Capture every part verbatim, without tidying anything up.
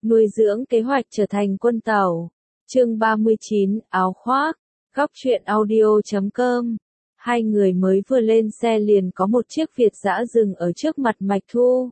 nuôi dưỡng kế hoạch trở thành quân tàu. Chương ba mươi chín, áo khoác. Góc truyện audio chấm com. Hai người mới vừa lên xe liền có một chiếc Việt dã dừng ở trước mặt Mạch Thu.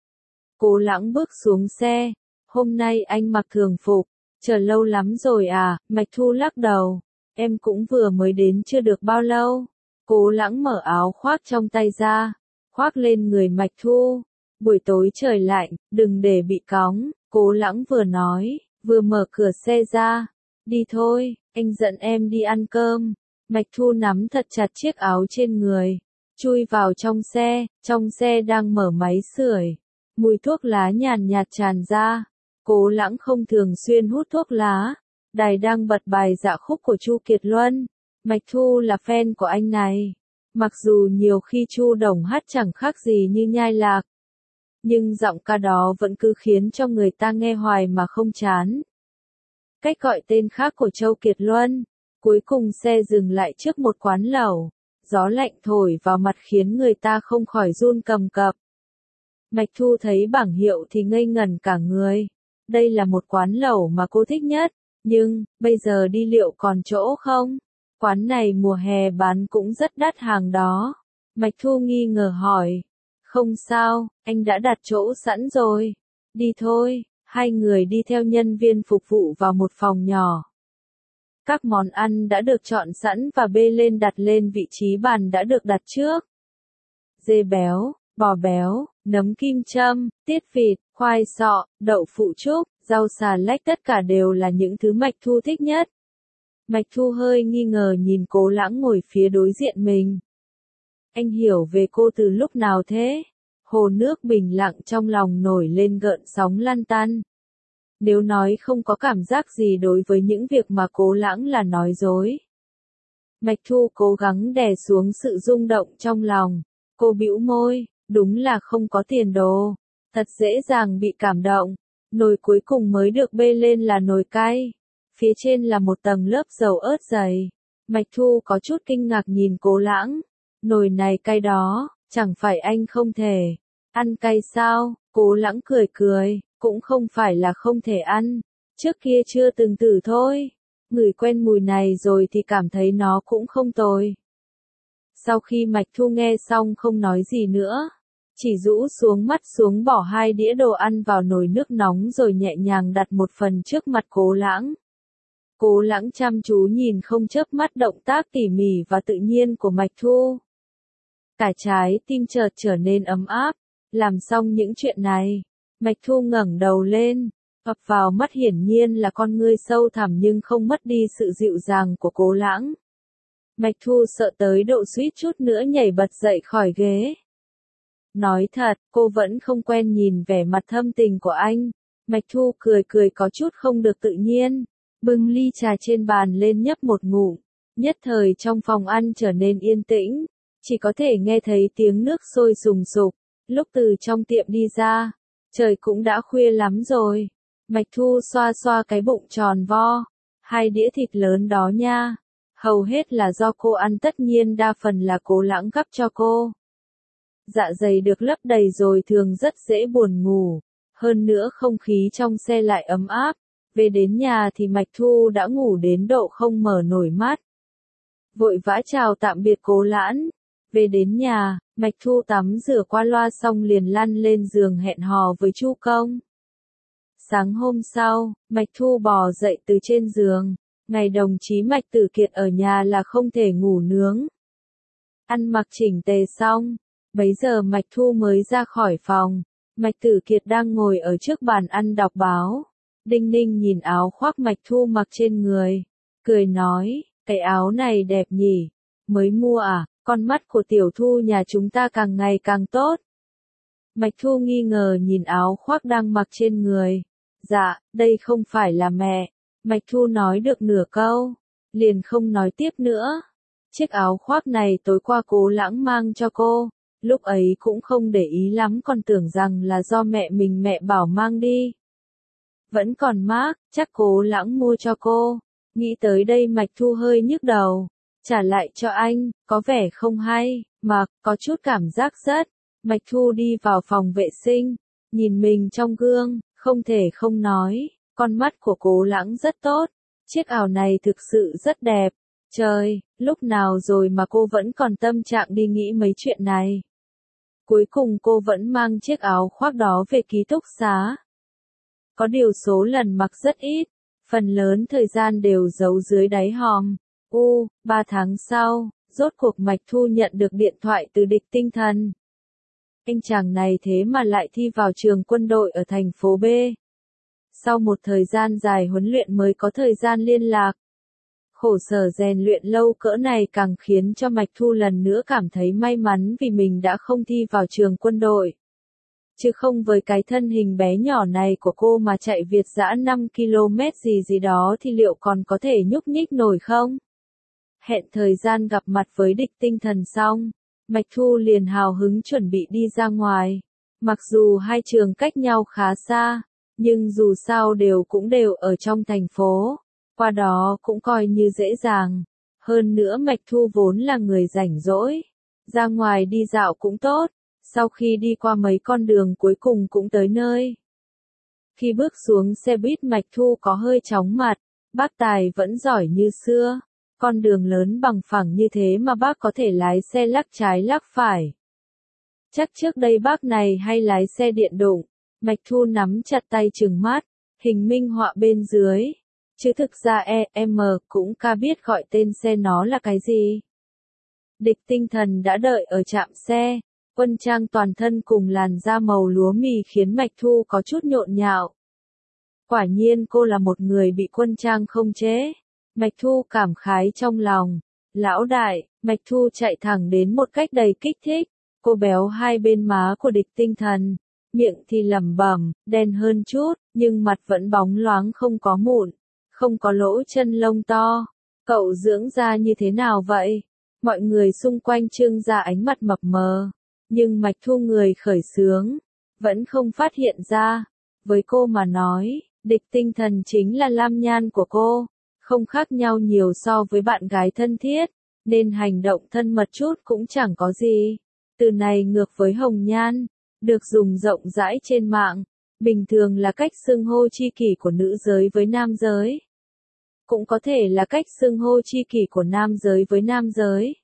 Cố Lãng bước xuống xe. Hôm nay anh mặc thường phục, chờ lâu lắm rồi à? Mạch Thu lắc đầu. Em cũng vừa mới đến chưa được bao lâu. Cố Lãng mở áo khoác trong tay ra, khoác lên người Mạch Thu. Buổi tối trời lạnh, đừng để bị cóng. Cố Lãng vừa nói, vừa mở cửa xe ra. Đi thôi, anh dẫn em đi ăn cơm. Mạch Thu nắm thật chặt chiếc áo trên người, chui vào trong xe. Trong xe đang mở máy sưởi, mùi thuốc lá nhàn nhạt tràn ra. Cố Lãng không thường xuyên hút thuốc lá. Đài đang bật bài Dạ Khúc của Chu Kiệt Luân. Mạch Thu là fan của anh này. Mặc dù nhiều khi Chu Đồng hát chẳng khác gì như nhai lạc, nhưng giọng ca đó vẫn cứ khiến cho người ta nghe hoài mà không chán. Cách gọi tên khác của Châu Kiệt Luân. Cuối cùng xe dừng lại trước một quán lẩu. Gió lạnh thổi vào mặt khiến người ta không khỏi run cầm cập. Mạch Thu thấy bảng hiệu thì ngây ngẩn cả người. Đây là một quán lẩu mà cô thích nhất. Nhưng, bây giờ đi liệu còn chỗ không? Quán này mùa hè bán cũng rất đắt hàng đó. Mạch Thu nghi ngờ hỏi. Không sao, anh đã đặt chỗ sẵn rồi. Đi thôi. Hai người đi theo nhân viên phục vụ vào một phòng nhỏ. Các món ăn đã được chọn sẵn và bê lên đặt lên vị trí bàn đã được đặt trước. Dê béo, bò béo, nấm kim châm, tiết vịt, khoai sọ, đậu phụ trúc, rau xà lách, tất cả đều là những thứ Mạch Thu thích nhất. Mạch Thu hơi nghi ngờ nhìn Cố Lãng ngồi phía đối diện mình. Anh hiểu về cô từ lúc nào thế? Hồ nước bình lặng trong lòng nổi lên gợn sóng lăn tăn. Nếu nói không có cảm giác gì đối với những việc mà Cố Lãng là nói dối. Mạch Thu cố gắng đè xuống sự rung động trong lòng. Cô bĩu môi, đúng là không có tiền đồ. Thật dễ dàng bị cảm động. Nồi cuối cùng mới được bê lên là nồi cay. Phía trên là một tầng lớp dầu ớt dày. Mạch Thu có chút kinh ngạc nhìn Cố Lãng. Nồi này cay đó, chẳng phải anh không thể ăn cay sao? Cố Lãng cười cười, cũng không phải là không thể ăn. Trước kia chưa từng thử thôi. Ngửi quen mùi này rồi thì cảm thấy nó cũng không tồi. Sau khi Mạch Thu nghe xong không nói gì nữa. Chỉ rũ xuống mắt xuống bỏ hai đĩa đồ ăn vào nồi nước nóng rồi nhẹ nhàng đặt một phần trước mặt Cố Lãng. Cố Lãng chăm chú nhìn không chớp mắt động tác tỉ mỉ và tự nhiên của Mạch Thu. Cả trái tim chợt trở nên ấm áp. Làm xong những chuyện này, Mạch Thu ngẩng đầu lên. Ập vào mắt hiển nhiên là con ngươi sâu thẳm nhưng không mất đi sự dịu dàng của Cố Lãng. Mạch Thu sợ tới độ suýt chút nữa nhảy bật dậy khỏi ghế. Nói thật, cô vẫn không quen nhìn vẻ mặt thâm tình của anh. Mạch Thu cười cười có chút không được tự nhiên. Bưng ly trà trên bàn lên nhấp một ngụm. Nhất thời trong phòng ăn trở nên yên tĩnh. Chỉ có thể nghe thấy tiếng nước sôi sùng sục. Lúc từ trong tiệm đi ra, trời cũng đã khuya lắm rồi. Mạch Thu xoa xoa cái bụng tròn vo. Hai đĩa thịt lớn đó nha. Hầu hết là do cô ăn, tất nhiên đa phần là Cố Lãng gắp cho cô. Dạ dày được lấp đầy rồi thường rất dễ buồn ngủ. Hơn nữa không khí trong xe lại ấm áp. Về đến nhà thì Mạch Thu đã ngủ đến độ không mở nổi mắt. Vội vã chào tạm biệt Cố Lãng. Về đến nhà, Mạch Thu tắm rửa qua loa xong liền lăn lên giường hẹn hò với Chu Công. Sáng hôm sau, Mạch Thu bò dậy từ trên giường. Ngày đồng chí Mạch Tử Kiệt ở nhà là không thể ngủ nướng. Ăn mặc chỉnh tề xong, bấy giờ Mạch Thu mới ra khỏi phòng. Mạch Tử Kiệt đang ngồi ở trước bàn ăn đọc báo. Đinh Ninh nhìn áo khoác Mạch Thu mặc trên người, cười nói, cái áo này đẹp nhỉ, mới mua à? Con mắt của tiểu Thu nhà chúng ta càng ngày càng tốt. Mạch Thu nghi ngờ nhìn áo khoác đang mặc trên người. Dạ, đây không phải là mẹ. Mạch Thu nói được nửa câu, liền không nói tiếp nữa. Chiếc áo khoác này tối qua Cố Lãng mang cho cô. Lúc ấy cũng không để ý lắm, còn tưởng rằng là do mẹ mình mẹ bảo mang đi. Vẫn còn mác, chắc Cố Lãng mua cho cô. Nghĩ tới đây Mạch Thu hơi nhức đầu. Trả lại cho anh, có vẻ không hay, mà, có chút cảm giác rất. Mạch Thu đi vào phòng vệ sinh, nhìn mình trong gương, Không thể không nói, con mắt của Cố Lãng rất tốt, chiếc áo này thực sự rất đẹp. Trời, lúc nào rồi mà cô vẫn còn tâm trạng đi nghĩ mấy chuyện này. Cuối cùng cô vẫn mang chiếc áo khoác đó về ký túc xá. Có điều số lần mặc rất ít, phần lớn thời gian đều giấu dưới đáy hòm. U, ba tháng sau, rốt cuộc Mạch Thu nhận được điện thoại từ Địch Tinh Thần. Anh chàng này thế mà lại thi vào trường quân đội ở thành phố B. Sau một thời gian dài huấn luyện mới có thời gian liên lạc. Khổ sở rèn luyện lâu cỡ này càng khiến cho Mạch Thu lần nữa cảm thấy may mắn vì mình đã không thi vào trường quân đội. Chứ không với cái thân hình bé nhỏ này của cô mà chạy Việt dã năm ki lô mét gì gì đó thì liệu còn có thể nhúc nhích nổi không? Hẹn thời gian gặp mặt với Địch Tinh Thần xong, Mạch Thu liền hào hứng chuẩn bị đi ra ngoài. Mặc dù hai trường cách nhau khá xa, nhưng dù sao đều cũng đều ở trong thành phố, qua đó cũng coi như dễ dàng. Hơn nữa Mạch Thu vốn là người rảnh rỗi, ra ngoài đi dạo cũng tốt. Sau khi đi qua mấy con đường cuối cùng cũng tới nơi. Khi bước xuống xe buýt Mạch Thu có hơi chóng mặt, bác Tài vẫn giỏi như xưa. Con đường lớn bằng phẳng như thế mà bác có thể lái xe lắc trái lắc phải. Chắc trước đây bác này hay lái xe điện đụng. Mạch Thu nắm chặt tay trừng mắt, hình minh họa bên dưới. Chứ thực ra E, M cũng ca biết gọi tên xe nó là cái gì. Địch Tinh Thần đã đợi ở trạm xe. Quân trang toàn thân cùng làn da màu lúa mì khiến Mạch Thu có chút nhộn nhạo. Quả nhiên cô là một người bị quân trang không chế. Mạch Thu cảm khái trong lòng. Lão đại, Mạch Thu chạy thẳng đến một cách đầy kích thích. Cô béo hai bên má của Địch Tinh Thần. Miệng thì lẩm bẩm, đen hơn chút, nhưng mặt vẫn bóng loáng không có mụn. Không có lỗ chân lông to. Cậu dưỡng da như thế nào vậy? Mọi người xung quanh trưng ra ánh mặt mập mờ. Nhưng Mạch Thu người khởi xướng, vẫn không phát hiện ra. Với cô mà nói, Địch Tinh Thần chính là lam nhan của cô, không khác nhau nhiều so với bạn gái thân thiết, nên hành động thân mật chút cũng chẳng có gì. Từ này ngược với hồng nhan, được dùng rộng rãi trên mạng, bình thường là cách xưng hô chi kỷ của nữ giới với nam giới. Cũng có thể là cách xưng hô chi kỷ của nam giới với nam giới.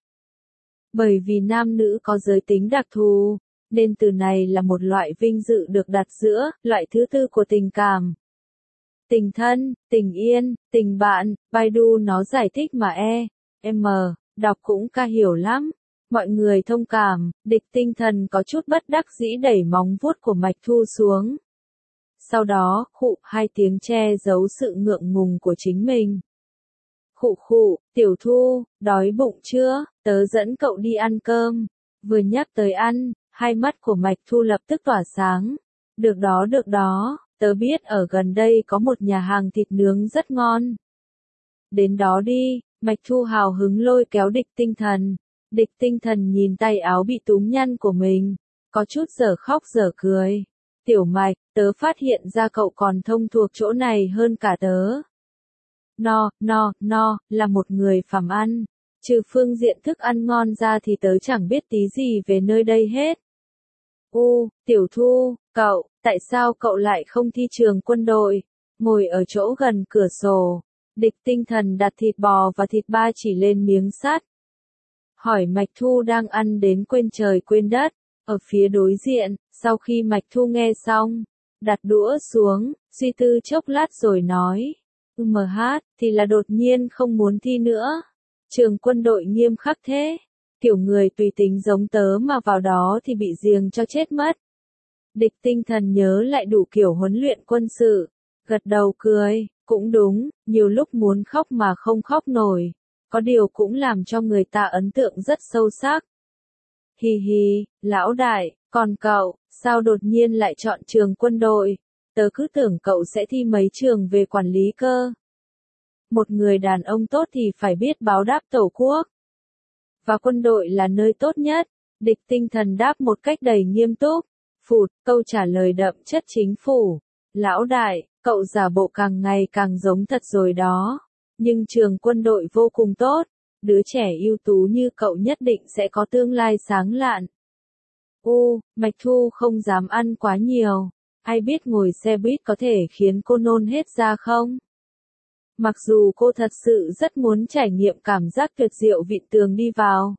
Bởi vì nam nữ có giới tính đặc thù, nên từ này là một loại vinh dự được đặt giữa loại thứ tư của tình cảm. Tình thân, tình yên, tình bạn, Baidu nó giải thích mà E, M, đọc cũng ca hiểu lắm. Mọi người thông cảm, Địch Tinh Thần có chút bất đắc dĩ đẩy móng vuốt của Mạch Thu xuống. Sau đó, khụ hai tiếng che giấu sự ngượng ngùng của chính mình. Khụ khụ, Tiểu Thu, đói bụng chưa, tớ dẫn cậu đi ăn cơm. Vừa nhắc tới ăn, hai mắt của Mạch Thu lập tức tỏa sáng. Được đó được đó, tớ biết ở gần đây có một nhà hàng thịt nướng rất ngon. Đến đó đi, Mạch Thu hào hứng lôi kéo Địch Tinh Thần. Địch Tinh Thần nhìn tay áo bị túm nhăn của mình, có chút dở khóc dở cười. Tiểu Mạch, tớ phát hiện ra cậu còn thông thuộc chỗ này hơn cả tớ. No, no, no, là một người phàm ăn. Trừ phương diện thức ăn ngon ra thì tớ chẳng biết tí gì về nơi đây hết. U, Tiểu Thu, cậu, tại sao cậu lại không thi trường quân đội? Ngồi ở chỗ gần cửa sổ, Địch Tinh Thần đặt thịt bò và thịt ba chỉ lên miếng sắt. Hỏi Mạch Thu đang ăn đến quên trời quên đất, ở phía đối diện, sau khi Mạch Thu nghe xong, đặt đũa xuống, suy tư chốc lát rồi nói. Ừm hát, thì là đột nhiên không muốn thi nữa. Trường quân đội nghiêm khắc thế. Kiểu người tùy tính giống tớ mà vào đó thì bị giềng cho chết mất. Địch Tinh Thần nhớ lại đủ kiểu huấn luyện quân sự. Gật đầu cười, cũng đúng, nhiều lúc muốn khóc mà không khóc nổi. Có điều cũng làm cho người ta ấn tượng rất sâu sắc. Hì hì, lão đại, còn cậu, sao đột nhiên lại chọn trường quân đội? Tớ cứ tưởng cậu sẽ thi mấy trường về quản lý cơ. Một người đàn ông tốt thì phải biết báo đáp tổ quốc. Và quân đội là nơi tốt nhất. Địch Tinh Thần đáp một cách đầy nghiêm túc. Phụt, câu trả lời đậm chất chính phủ. Lão đại, cậu giả bộ càng ngày càng giống thật rồi đó. Nhưng trường quân đội vô cùng tốt. Đứa trẻ ưu tú như cậu nhất định sẽ có tương lai sáng lạn. U, Mạch Thu không dám ăn quá nhiều. ai biết ngồi xe buýt có thể khiến cô nôn hết ra không? Mặc dù cô thật sự rất muốn trải nghiệm cảm giác tuyệt diệu Vị Tường đi vào.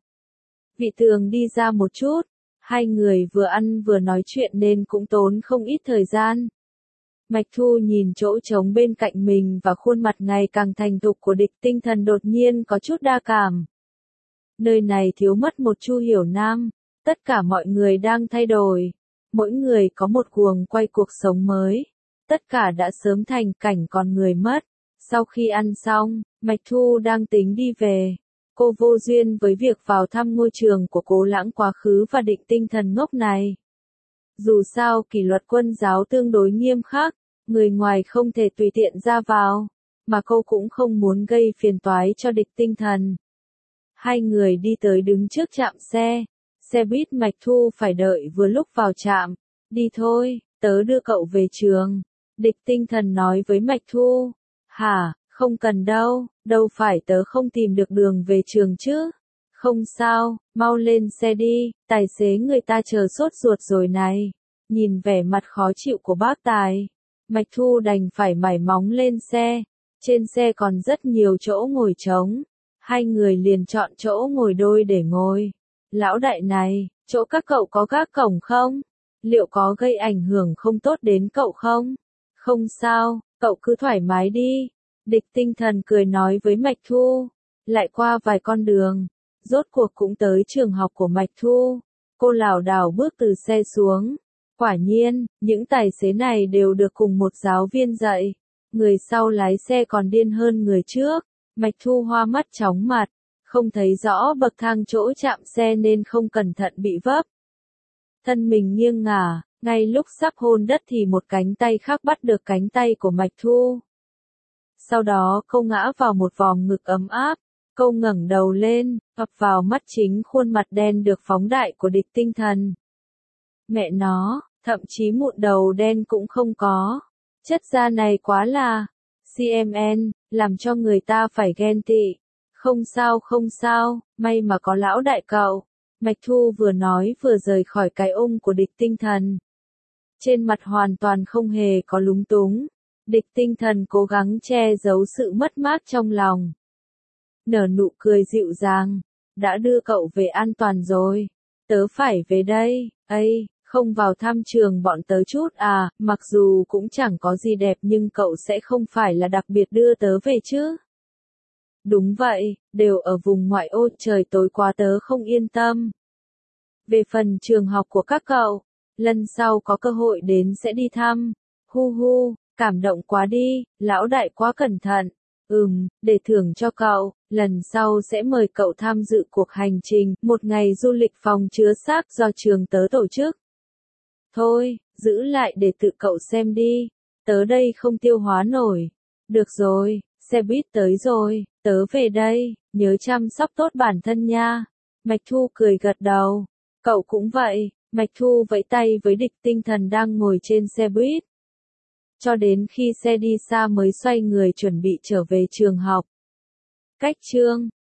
Vị Tường đi ra một chút, hai người vừa ăn vừa nói chuyện nên cũng tốn không ít thời gian. Mạch Thu nhìn chỗ trống bên cạnh mình và khuôn mặt ngày càng thành thục của Địch Tinh Thần đột nhiên có chút đa cảm. Nơi này thiếu mất một Chu Hiểu Nam, tất cả mọi người đang thay đổi, mỗi người có một guồng quay cuộc sống mới, tất cả đã sớm thành cảnh còn người mất. Sau khi ăn xong, Mạch Thu đang tính đi về. Cô vô duyên với việc vào thăm ngôi trường của Cố Lãng quá khứ và Địch Tinh Thần ngốc này. Dù sao kỷ luật quân giáo tương đối nghiêm khắc, người ngoài không thể tùy tiện ra vào, mà cô cũng không muốn gây phiền toái cho Địch Tinh Thần. Hai người đi tới đứng trước trạm xe, xe buýt Mạch Thu phải đợi vừa lúc vào trạm. Đi thôi, tớ đưa cậu về trường. Địch Tinh Thần nói với Mạch Thu. Hả, không cần đâu, đâu phải tớ không tìm được đường về trường chứ. Không sao, mau lên xe đi, tài xế người ta chờ sốt ruột rồi này. Nhìn vẻ mặt khó chịu của bác tài, Mạch Thu đành phải mải móng lên xe. Trên xe còn rất nhiều chỗ ngồi trống. Hai người liền chọn chỗ ngồi đôi để ngồi. Lão đại này, chỗ các cậu có gác cổng không? Liệu có gây ảnh hưởng không tốt đến cậu không? Không sao, cậu cứ thoải mái đi. Địch Tinh Thần cười nói với Mạch Thu. Lại qua vài con đường, rốt cuộc cũng tới trường học của Mạch Thu. Cô lảo đảo bước từ xe xuống. Quả nhiên, những tài xế này đều được cùng một giáo viên dạy. Người sau lái xe còn điên hơn người trước. Mạch Thu hoa mắt chóng mặt, không thấy rõ bậc thang chỗ chạm xe nên không cẩn thận bị vấp. Thân mình nghiêng ngả, ngay lúc sắp hôn đất thì một cánh tay khác bắt được cánh tay của Mạch Thu. Sau đó cô ngã vào một vòng ngực ấm áp, cô ngẩng đầu lên, ập vào mắt chính khuôn mặt đen được phóng đại của Địch Tinh Thần. Mẹ nó, thậm chí mụn đầu đen cũng không có. Chất da này quá là xê em en, làm cho người ta phải ghen tị. Không sao không sao, may mà có lão đại cậu. Mạch Thu vừa nói vừa rời khỏi cái ôm của Địch Tinh Thần. Trên mặt hoàn toàn không hề có lúng túng. Địch Tinh Thần cố gắng che giấu sự mất mát trong lòng. Nở nụ cười dịu dàng. Đã đưa cậu về an toàn rồi. Tớ phải về đây, ây. Không vào thăm trường bọn tớ chút à, mặc dù cũng chẳng có gì đẹp nhưng cậu sẽ không phải là đặc biệt đưa tớ về chứ. Đúng vậy, đều ở vùng ngoại ô trời tối quá tớ không yên tâm. Về phần trường học của các cậu, lần sau có cơ hội đến sẽ đi thăm. Hu hu, cảm động quá đi, lão đại quá cẩn thận. Ừm, để thưởng cho cậu, lần sau sẽ mời cậu tham dự cuộc hành trình, một ngày du lịch phòng chứa xác do trường tớ tổ chức. Thôi, giữ lại để tự cậu xem đi, tớ đây không tiêu hóa nổi. Được rồi, xe buýt tới rồi, tớ về đây, nhớ chăm sóc tốt bản thân nha. Mạch Thu cười gật đầu, cậu cũng vậy. Mạch Thu vẫy tay với Địch Tinh Thần đang ngồi trên xe buýt. Cho đến khi xe đi xa mới xoay người chuẩn bị trở về trường học. Cách chương